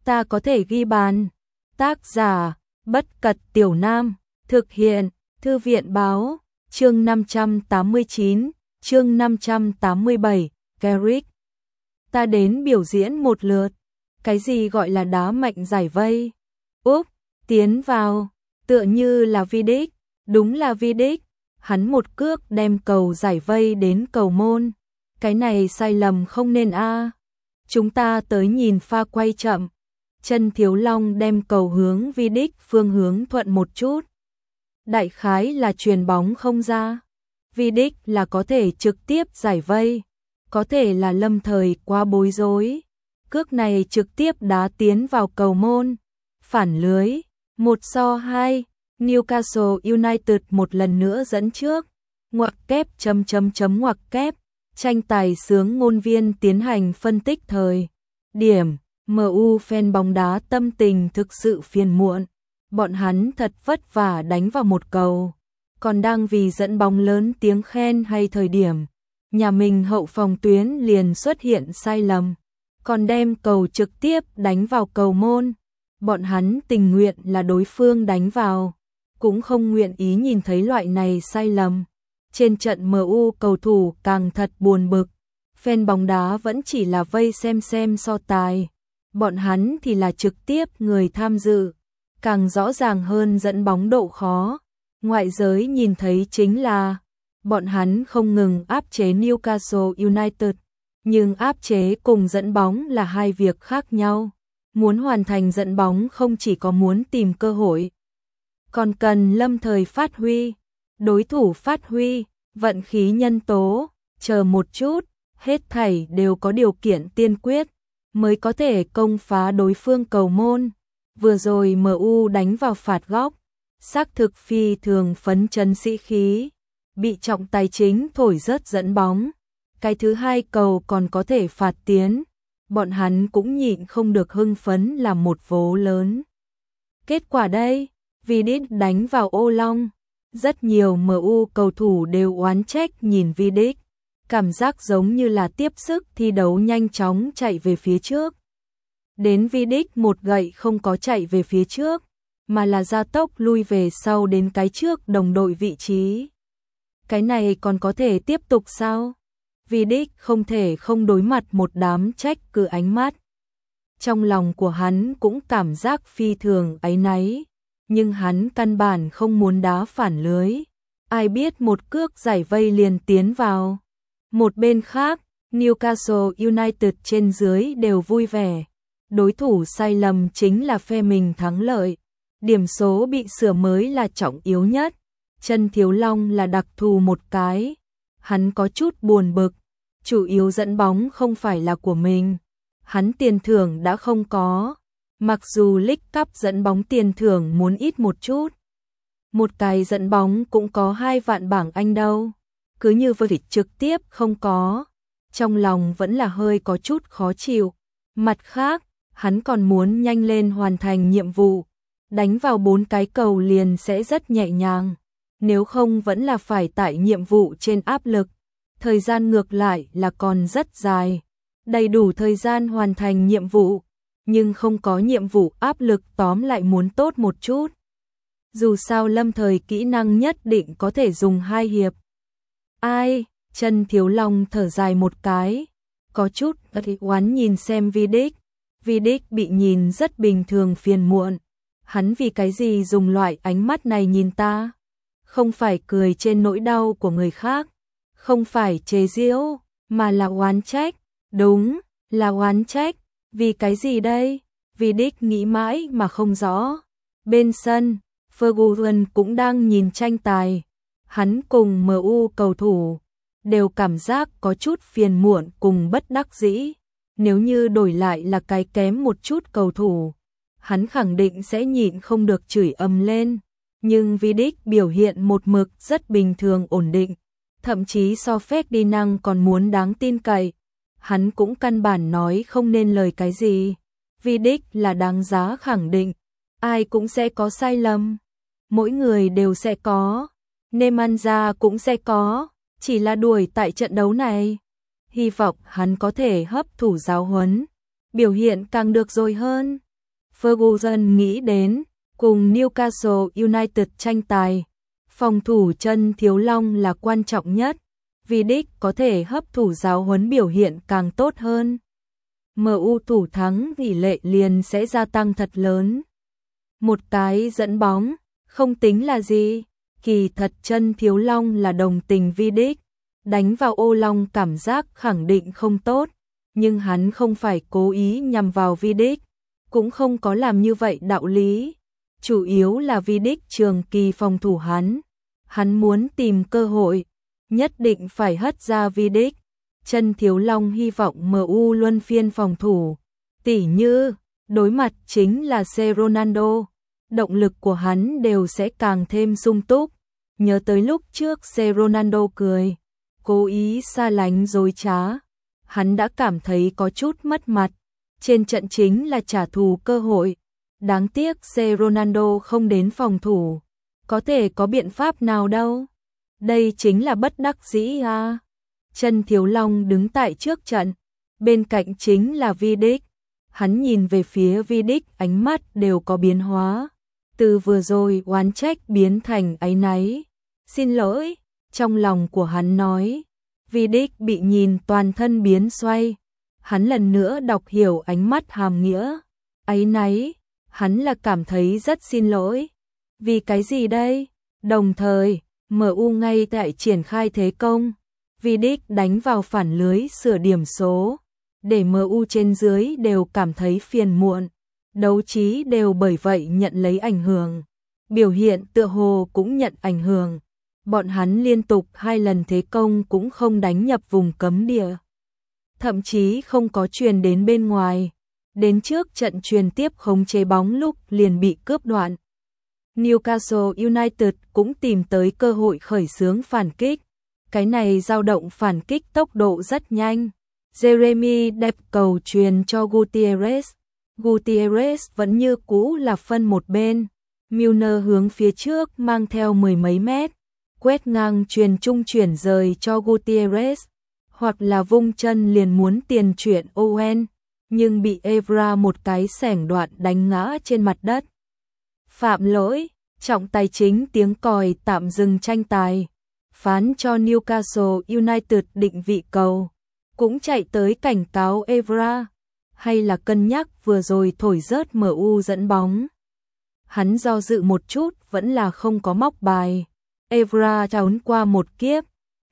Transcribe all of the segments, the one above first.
ta có thể ghi bàn. Tác giả, Bất Cật Tiểu Nam, thực hiện, Thư viện báo, chương 589, chương 587, Garrick. Ta đến biểu diễn một lượt. Cái gì gọi là đá mạnh giải vây? Úp, tiến vào, tựa như là Vidic, đúng là Vidic. Hắn một cước đem cầu giải vây đến cầu môn. Cái này sai lầm không nên a. Chúng ta tới nhìn pha quay chậm. Chân Thiếu Long đem cầu hướng Vidic phương hướng thuận một chút. Đại khái là chuyền bóng không ra. Vidic là có thể trực tiếp giải vây, có thể là lâm thời quá bối rối. Cước này trực tiếp đá tiến vào cầu môn. Phản lưới, 1-2, Newcastle United một lần nữa dẫn trước. Ngoặc kép ngoặc kép. Tranh tài sướng ngôn viên tiến hành phân tích thời điểm. MU fan bóng đá tâm tình thực sự phiền muộn. Bọn hắn thật vất vả đánh vào một cầu, còn đang vì dẫn bóng lớn tiếng khen hay thời điểm. Nhà mình hậu phòng tuyến liền xuất hiện sai lầm, còn đem cầu trực tiếp đánh vào cầu môn. Bọn hắn tình nguyện là đối phương đánh vào, cũng không nguyện ý nhìn thấy loại này sai lầm. Trên trận MU cầu thủ càng thật buồn bực, fan bóng đá vẫn chỉ là vây xem so tài. Bọn hắn thì là trực tiếp người tham dự, càng rõ ràng hơn dẫn bóng độ khó. Ngoại giới nhìn thấy chính là bọn hắn không ngừng áp chế Newcastle United, nhưng áp chế cùng dẫn bóng là hai việc khác nhau. Muốn hoàn thành dẫn bóng không chỉ có muốn tìm cơ hội, còn cần lâm thời phát huy, đối thủ phát huy, vận khí nhân tố, chờ một chút, hết thảy đều có điều kiện tiên quyết mới có thể công phá đối phương cầu môn. Vừa rồi MU đánh vào phạt góc, xác thực phi thường phấn chấn sĩ khí, bị trọng tài chính thổi rớt dẫn bóng. Cái thứ hai cầu còn có thể phạt tiến, bọn hắn cũng nhịn không được hưng phấn làm một vố lớn. Kết quả đây, Vidic đánh vào ô long, rất nhiều MU cầu thủ đều oán trách nhìn Vidic. Cảm giác giống như là tiếp sức thi đấu nhanh chóng chạy về phía trước. Đến Vidic một gậy không có chạy về phía trước, mà là gia tốc lui về sau đến cái trước đồng đội vị trí. Cái này còn có thể tiếp tục sao? Vidic không thể không đối mặt một đám trách cứ ánh mắt. Trong lòng của hắn cũng cảm giác phi thường áy náy, nhưng hắn căn bản không muốn đá phản lưới. Ai biết một cước giải vây liền tiến vào. Một bên khác, Newcastle United trên dưới đều vui vẻ. Đối thủ sai lầm chính là phe mình thắng lợi. Điểm số bị sửa mới là trọng yếu nhất. Chân Thiếu Long là đặc thù một cái. Hắn có chút buồn bực. Chủ yếu dẫn bóng không phải là của mình. Hắn tiền thưởng đã không có. Mặc dù League Cup dẫn bóng tiền thưởng muốn ít một chút. Một cái dẫn bóng cũng có 2 vạn bảng Anh đâu. Cứ như vậy trực tiếp không có, trong lòng vẫn là hơi có chút khó chịu. Mặt khác, hắn còn muốn nhanh lên hoàn thành nhiệm vụ, đánh vào 4 cái cầu liền sẽ rất nhẹ nhàng, nếu không vẫn là phải tại nhiệm vụ trên áp lực. Thời gian ngược lại là còn rất dài, đầy đủ thời gian hoàn thành nhiệm vụ, nhưng không có nhiệm vụ áp lực tóm lại muốn tốt một chút. Dù sao lâm thời kỹ năng nhất định có thể dùng 2 hiệp. Ai, Chân Thiếu Long thở dài một cái, có chút oán nhìn xem Vidic. Vidic bị nhìn rất bình thường phiền muộn. Hắn vì cái gì dùng loại ánh mắt này nhìn ta? Không phải cười trên nỗi đau của người khác, không phải chế giễu, mà là oán trách. Đúng, là oán trách. Vì cái gì đây? Vidic nghĩ mãi mà không rõ. Bên sân, Ferguson cũng đang nhìn tranh tài. Hắn cùng MU cầu thủ đều cảm giác có chút phiền muộn cùng bất đắc dĩ. Nếu như đổi lại là cái kém một chút cầu thủ, hắn khẳng định sẽ nhịn không được chửi ầm lên. Nhưng Vidic biểu hiện một mực rất bình thường ổn định, thậm chí so Ferdinand còn muốn đáng tin cậy. Hắn cũng căn bản nói không nên lời cái gì. Vidic là đáng giá khẳng định, ai cũng sẽ có sai lầm, mỗi người đều sẽ có. Nemanja cũng sẽ có, chỉ là đuổi tại trận đấu này. Hy vọng hắn có thể hấp thụ giáo huấn, biểu hiện càng được rồi hơn. Ferguson nghĩ đến, cùng Newcastle United tranh tài, phòng thủ chân thiếu long là quan trọng nhất, Vidic có thể hấp thụ giáo huấn biểu hiện càng tốt hơn. MU thủ thắng tỷ lệ liền sẽ gia tăng thật lớn. Một cái dẫn bóng, không tính là gì, kỳ thật chân thiếu long là đồng tình Vidic, đánh vào ô long cảm giác khẳng định không tốt, nhưng hắn không phải cố ý nhằm vào Vidic, cũng không có làm như vậy đạo lý, chủ yếu là Vidic trường kỳ phòng thủ hắn muốn tìm cơ hội, nhất định phải hất ra Vidic. Chân thiếu long hy vọng MU luân phiên phòng thủ, tỉ như đối mặt chính là C Ronaldo, động lực của hắn đều sẽ càng thêm sung túc. Nhớ tới lúc trước C Ronaldo cười, cố ý xa lánh dối trá, hắn đã cảm thấy có chút mất mặt, trên trận chính là trả thù cơ hội. Đáng tiếc C Ronaldo không đến phòng thủ, có thể có biện pháp nào đâu. Đây chính là bất đắc dĩ à. Chân thiếu long đứng tại trước trận, bên cạnh chính là Vidic. Hắn nhìn về phía Vidic, ánh mắt đều có biến hóa. Từ vừa rồi oán trách biến thành áy náy. Xin lỗi, trong lòng của hắn nói. Vidic bị nhìn toàn thân biến xoay. Hắn lần nữa đọc hiểu ánh mắt hàm nghĩa. Áy náy, hắn là cảm thấy rất xin lỗi. Vì cái gì đây? Đồng thời, MU ngay tại triển khai thế công. Vidic đánh vào phản lưới sửa điểm số, để MU trên dưới đều cảm thấy phiền muộn, đấu trí đều bởi vậy nhận lấy ảnh hưởng, biểu hiện tựa hồ cũng nhận ảnh hưởng, bọn hắn liên tục 2 lần thế công cũng không đánh nhập vùng cấm địa, thậm chí không có truyền đến bên ngoài, đến trước trận truyền tiếp khống chế bóng lúc liền bị cướp đoạn. Newcastle United cũng tìm tới cơ hội khởi xướng phản kích. Cái này dao động phản kích tốc độ rất nhanh. Jeremy đẹp cầu truyền cho Gutierrez. Gutierrez vẫn như cũ là phân một bên. Milner hướng phía trước mang theo 10 mấy mét. Quét ngang truyền trung chuyển rời cho Gutierrez. Hoặc là vung chân liền muốn tiền chuyển Owen. Nhưng bị Evra một cái xẻng đoạn đánh ngã trên mặt đất. Phạm lỗi, trọng tài chính tiếng còi tạm dừng tranh tài. Phán cho Newcastle United định vị cầu, cũng chạy tới cảnh cáo Evra, hay là cân nhắc vừa rồi thổi rớt MU dẫn bóng. Hắn do dự một chút vẫn là không có móc bài. Evra trốn qua một kiếp,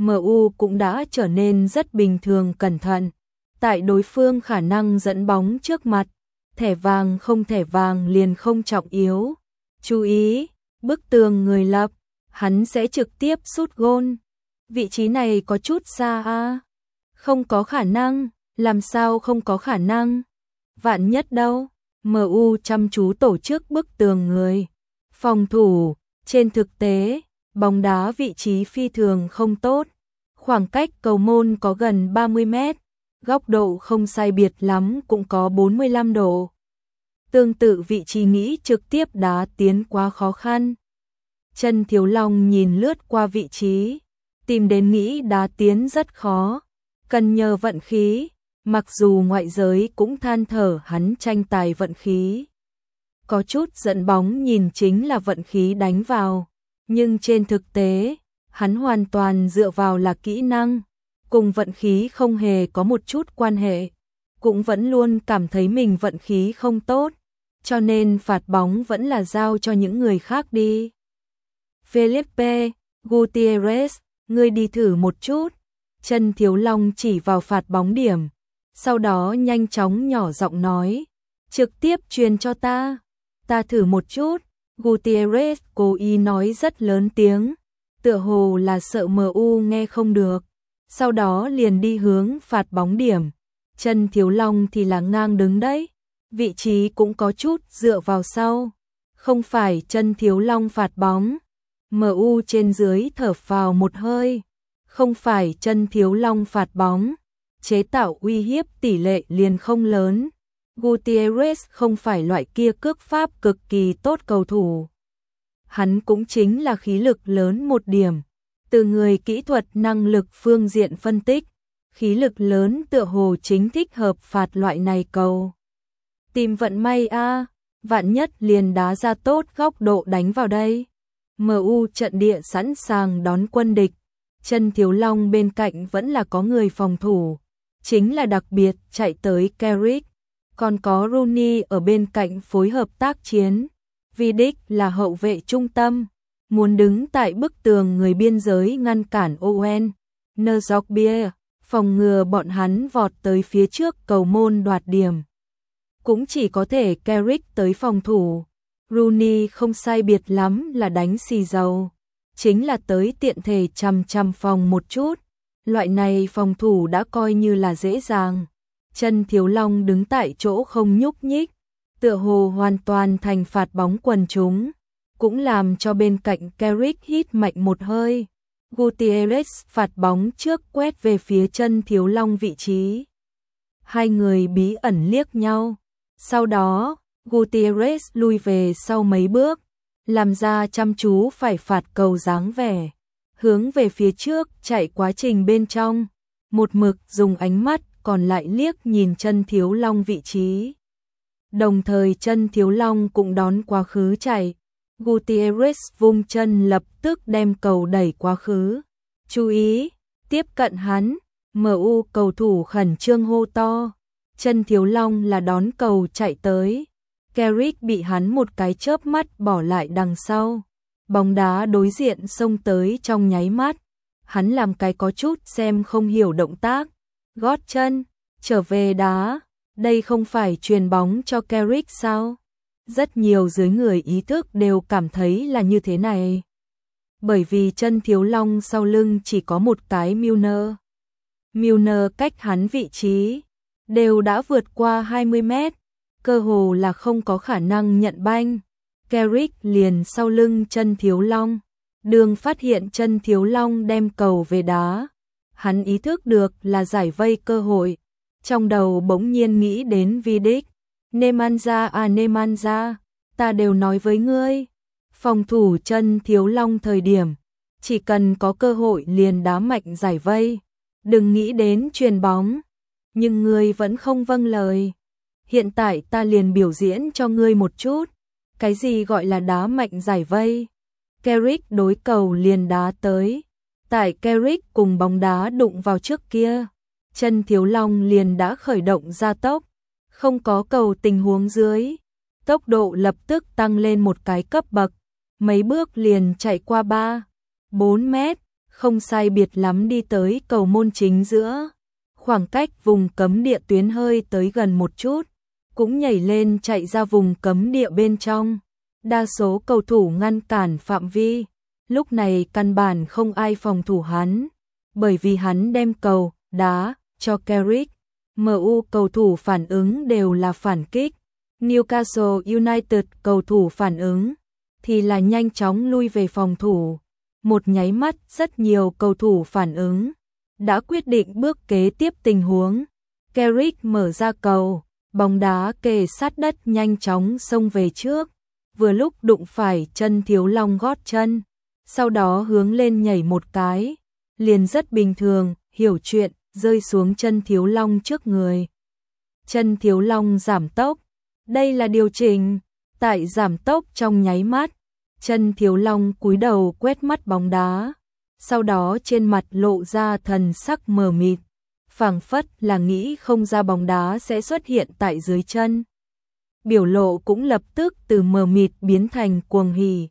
MU cũng đã trở nên rất bình thường cẩn thận. Tại đối phương khả năng dẫn bóng trước mặt, thẻ vàng không thẻ vàng liền không trọng yếu. Chú ý, bức tường người lập. Hắn sẽ trực tiếp sút gôn. Vị trí này có chút xa à? Không có khả năng, làm sao không có khả năng? Vạn nhất đâu? MU chăm chú tổ chức bức tường người. Phòng thủ, trên thực tế, bóng đá vị trí phi thường không tốt. Khoảng cách cầu môn có gần 30 mét, góc độ không sai biệt lắm cũng có 45 độ. Tương tự vị trí nghĩ trực tiếp đá tiến quá khó khăn. Chân thiếu long nhìn lướt qua vị trí, tìm đến nghĩ đá tiến rất khó, cần nhờ vận khí, mặc dù ngoại giới cũng than thở hắn tranh tài vận khí. Có chút dẫn bóng nhìn chính là vận khí đánh vào, nhưng trên thực tế, hắn hoàn toàn dựa vào là kỹ năng, cùng vận khí không hề có một chút quan hệ, cũng vẫn luôn cảm thấy mình vận khí không tốt, cho nên phạt bóng vẫn là giao cho những người khác đi. Felipe Gutierrez, ngươi đi thử một chút. Chân thiếu long chỉ vào phạt bóng điểm, sau đó nhanh chóng nhỏ giọng nói, trực tiếp truyền cho ta thử một chút. Gutierrez cố ý nói rất lớn tiếng, tựa hồ là sợ MU nghe không được, sau đó liền đi hướng phạt bóng điểm. Chân thiếu long thì là ngang đứng đấy, vị trí cũng có chút dựa vào sau, không phải chân thiếu long phạt bóng. MU trên dưới thở phào một hơi, không phải chân thiếu long phạt bóng, chế tạo uy hiếp tỷ lệ liền không lớn. Gutierrez không phải loại kia cước pháp cực kỳ tốt cầu thủ. Hắn cũng chính là khí lực lớn một điểm. Từ người kỹ thuật năng lực phương diện phân tích, khí lực lớn tựa hồ chính thích hợp phạt loại này cầu. Tìm vận may a, vạn nhất liền đá ra tốt góc độ đánh vào đây. MU trận địa sẵn sàng đón quân địch, Chân Thiếu Long bên cạnh vẫn là có người phòng thủ, chính là đặc biệt chạy tới Carrick, còn có Rooney ở bên cạnh phối hợp tác chiến. Vidic là hậu vệ trung tâm, muốn đứng tại bức tường người biên giới ngăn cản Owen Njorkaeff, phòng ngừa bọn hắn vọt tới phía trước cầu môn đoạt điểm. Cũng chỉ có thể Carrick tới phòng thủ. Rooney không sai biệt lắm là đánh xì dầu, chính là tới tiện thể chằm phòng một chút. Loại này phòng thủ đã coi như là dễ dàng. Chân Thiếu Long đứng tại chỗ không nhúc nhích, tựa hồ hoàn toàn thành phạt bóng quần chúng, cũng làm cho bên cạnh Carrick hít mạnh một hơi. Gutierrez phạt bóng trước quét về phía Chân Thiếu Long vị trí. Hai người bí ẩn liếc nhau, sau đó Gutierrez lui về sau mấy bước, làm ra chăm chú phải phạt cầu dáng vẻ, hướng về phía trước chạy quá trình bên trong, một mực dùng ánh mắt còn lại liếc nhìn Chân Thiếu Long vị trí. Đồng thời Chân Thiếu Long cũng đón quá khứ chạy, Gutierrez vung chân lập tức đem cầu đẩy quá khứ. Chú ý, tiếp cận hắn, MU cầu thủ khẩn trương hô to. Chân Thiếu Long là đón cầu chạy tới, Carrick bị hắn một cái chớp mắt bỏ lại đằng sau. Bóng đá đối diện xông tới trong nháy mắt, hắn làm cái có chút xem không hiểu động tác, gót chân, trở về đá, đây không phải truyền bóng cho Carrick sao? Rất nhiều dưới người ý thức đều cảm thấy là như thế này. Bởi vì Chân Thiếu Long sau lưng chỉ có một cái Milner. Milner cách hắn vị trí đều đã vượt qua 20 mét, cơ hồ là không có khả năng nhận banh. Carrick liền sau lưng Chân Thiếu Long, đường phát hiện Chân Thiếu Long đem cầu về đá. Hắn ý thức được là giải vây cơ hội, trong đầu bỗng nhiên nghĩ đến Vidic. Nemanja, ta đều nói với ngươi, phòng thủ Chân Thiếu Long thời điểm, chỉ cần có cơ hội liền đá mạnh giải vây, đừng nghĩ đến chuyền bóng. Nhưng ngươi vẫn không vâng lời. Hiện tại ta liền biểu diễn cho ngươi một chút, cái gì gọi là đá mạnh giải vây. Carrick đối cầu liền đá tới, tại Carrick cùng bóng đá đụng vào trước kia, Chân Thiếu Long liền đã khởi động gia tốc, không có cầu tình huống dưới, tốc độ lập tức tăng lên một cái cấp bậc, mấy bước liền chạy qua 3-4 mét, không sai biệt lắm đi tới cầu môn chính giữa. Khoảng cách vùng cấm địa tuyến hơi tới gần một chút, cũng nhảy lên chạy ra vùng cấm địa bên trong. Đa số cầu thủ ngăn cản phạm vi, lúc này căn bản không ai phòng thủ hắn, bởi vì hắn đem cầu đá cho Carrick. MU cầu thủ phản ứng đều là phản kích, Newcastle United cầu thủ phản ứng thì là nhanh chóng lui về phòng thủ. Một nháy mắt rất nhiều cầu thủ phản ứng đã quyết định bước kế tiếp tình huống. Carrick mở ra cầu, bóng đá kề sát đất nhanh chóng xông về trước, vừa lúc đụng phải Chân Thiếu Long gót chân, sau đó hướng lên nhảy một cái, liền rất bình thường, hiểu chuyện, rơi xuống Chân Thiếu Long trước người. Chân Thiếu Long giảm tốc, đây là điều chỉnh, tại giảm tốc trong nháy mắt, Chân Thiếu Long cúi đầu quét mắt bóng đá, sau đó trên mặt lộ ra thần sắc mờ mịt, phảng phất là nghĩ không ra bóng đá sẽ xuất hiện tại dưới chân. Biểu lộ cũng lập tức từ mờ mịt biến thành cuồng hỉ.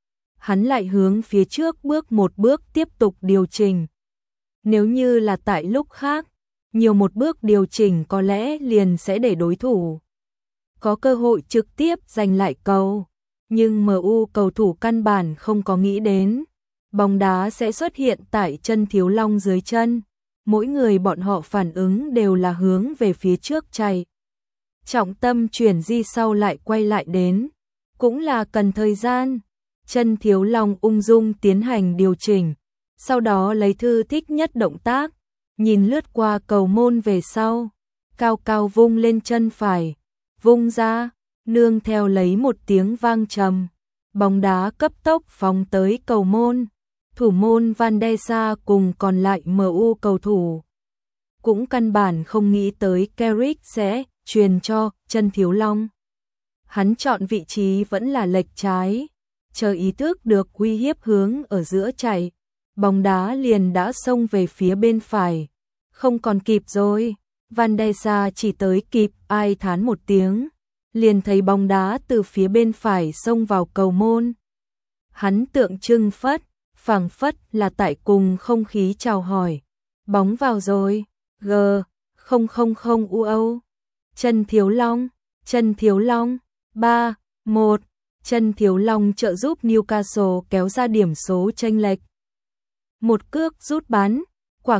Hắn lại hướng phía trước bước một bước tiếp tục điều chỉnh. Nếu như là tại lúc khác, nhiều một bước điều chỉnh có lẽ liền sẽ để đối thủ có cơ hội trực tiếp giành lại cầu. Nhưng MU cầu thủ căn bản không có nghĩ đến bóng đá sẽ xuất hiện tại Chân Thiếu Long dưới chân. Mỗi người bọn họ phản ứng đều là hướng về phía trước chạy. Trọng tâm chuyển di sau lại quay lại đến, cũng là cần thời gian. Chân Thiếu Long ung dung tiến hành điều chỉnh, sau đó lấy thư thích nhất động tác, nhìn lướt qua cầu môn về sau, cao cao vung lên chân phải, vung ra, nương theo lấy một tiếng vang trầm, bóng đá cấp tốc phóng tới cầu môn. Thủ môn Van der Sar cùng còn lại MU cầu thủ cũng căn bản không nghĩ tới Carrick sẽ truyền cho Chân Thiếu Long. Hắn chọn vị trí vẫn là lệch trái, chờ ý thức được uy hiếp hướng ở giữa chạy, bóng đá liền đã xông về phía bên phải. Không còn kịp rồi, Van der Sar chỉ tới kịp ai thán một tiếng, liền thấy bóng đá từ phía bên phải xông vào cầu môn. Hắn tượng trưng phảng phất là tại cùng không khí chào hỏi. Bóng vào rồi, G000 UO. Trần Thiếu Long, 3-1. Trần Thiếu Long trợ giúp Newcastle kéo ra điểm số chênh lệch. Một cước rút bắn, quả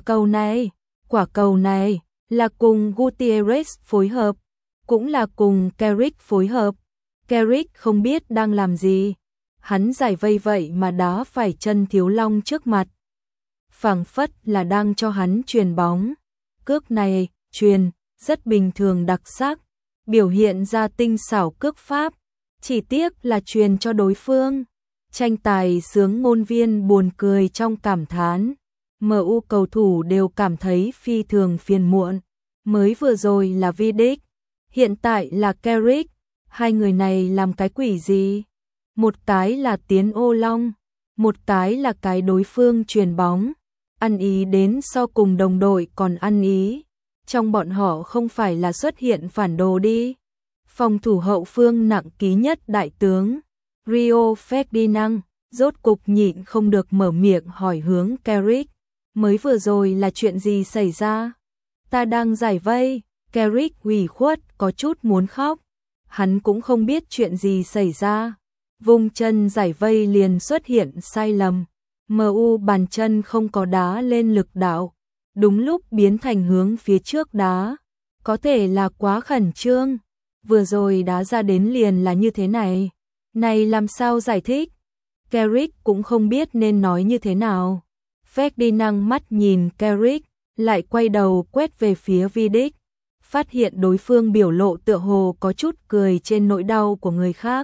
cầu này là cùng Gutierrez phối hợp, cũng là cùng Carrick phối hợp. Carrick không biết đang làm gì, hắn giải vây vậy mà đá phải Trần Thiếu Long trước mặt. Phảng phất là đang cho hắn truyền bóng. Cước này, truyền, rất bình thường đặc sắc, biểu hiện ra tinh xảo cước pháp, chỉ tiếc là truyền cho đối phương. Tranh tài sướng ngôn viên buồn cười trong cảm thán. MU cầu thủ đều cảm thấy phi thường phiền muộn. Mới vừa rồi là Vidic, hiện tại là Carrick, hai người này làm cái quỷ gì? Một cái là tiến ô long, một cái là cái đối phương truyền bóng. Ăn ý đến so cùng đồng đội còn ăn ý. Trong bọn họ không phải là xuất hiện phản đồ đi. Phòng thủ hậu phương nặng ký nhất đại tướng Rio Ferdinand rốt cục nhịn không được mở miệng hỏi hướng Carrick. Mới vừa rồi là chuyện gì xảy ra? Ta đang giải vây. Carrick ủy khuất có chút muốn khóc. Hắn cũng không biết chuyện gì xảy ra. Vùng chân giải vây liền xuất hiện sai lầm. MU bàn chân không có đá lên lực đạo, đúng lúc biến thành hướng phía trước đá. Có thể là quá khẩn trương, vừa rồi đá ra đến liền là như thế này. Này làm sao giải thích? Carrick cũng không biết nên nói như thế nào. Ferdinand mắt nhìn Carrick, lại quay đầu quét về phía Vidic, phát hiện đối phương biểu lộ tựa hồ có chút cười trên nỗi đau của người khác.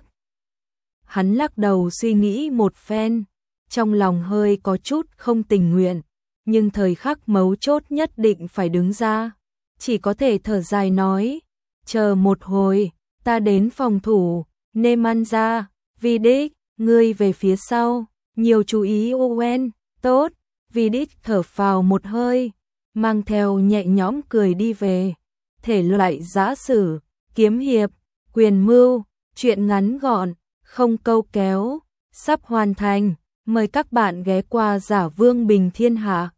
Hắn lắc đầu suy nghĩ một phen, trong lòng hơi có chút không tình nguyện, nhưng thời khắc mấu chốt nhất định phải đứng ra, chỉ có thể thở dài nói, chờ một hồi, ta đến phòng thủ. Nemanja, Vidic, ngươi về phía sau, nhiều chú ý Owen, tốt. Vidic thở phào một hơi, mang theo nhẹ nhõm cười đi về. Thể loại giã sử, kiếm hiệp, quyền mưu, truyện ngắn gọn, không câu kéo, sắp hoàn thành. Mời các bạn ghé qua Giả Vương Bình Thiên Hạ.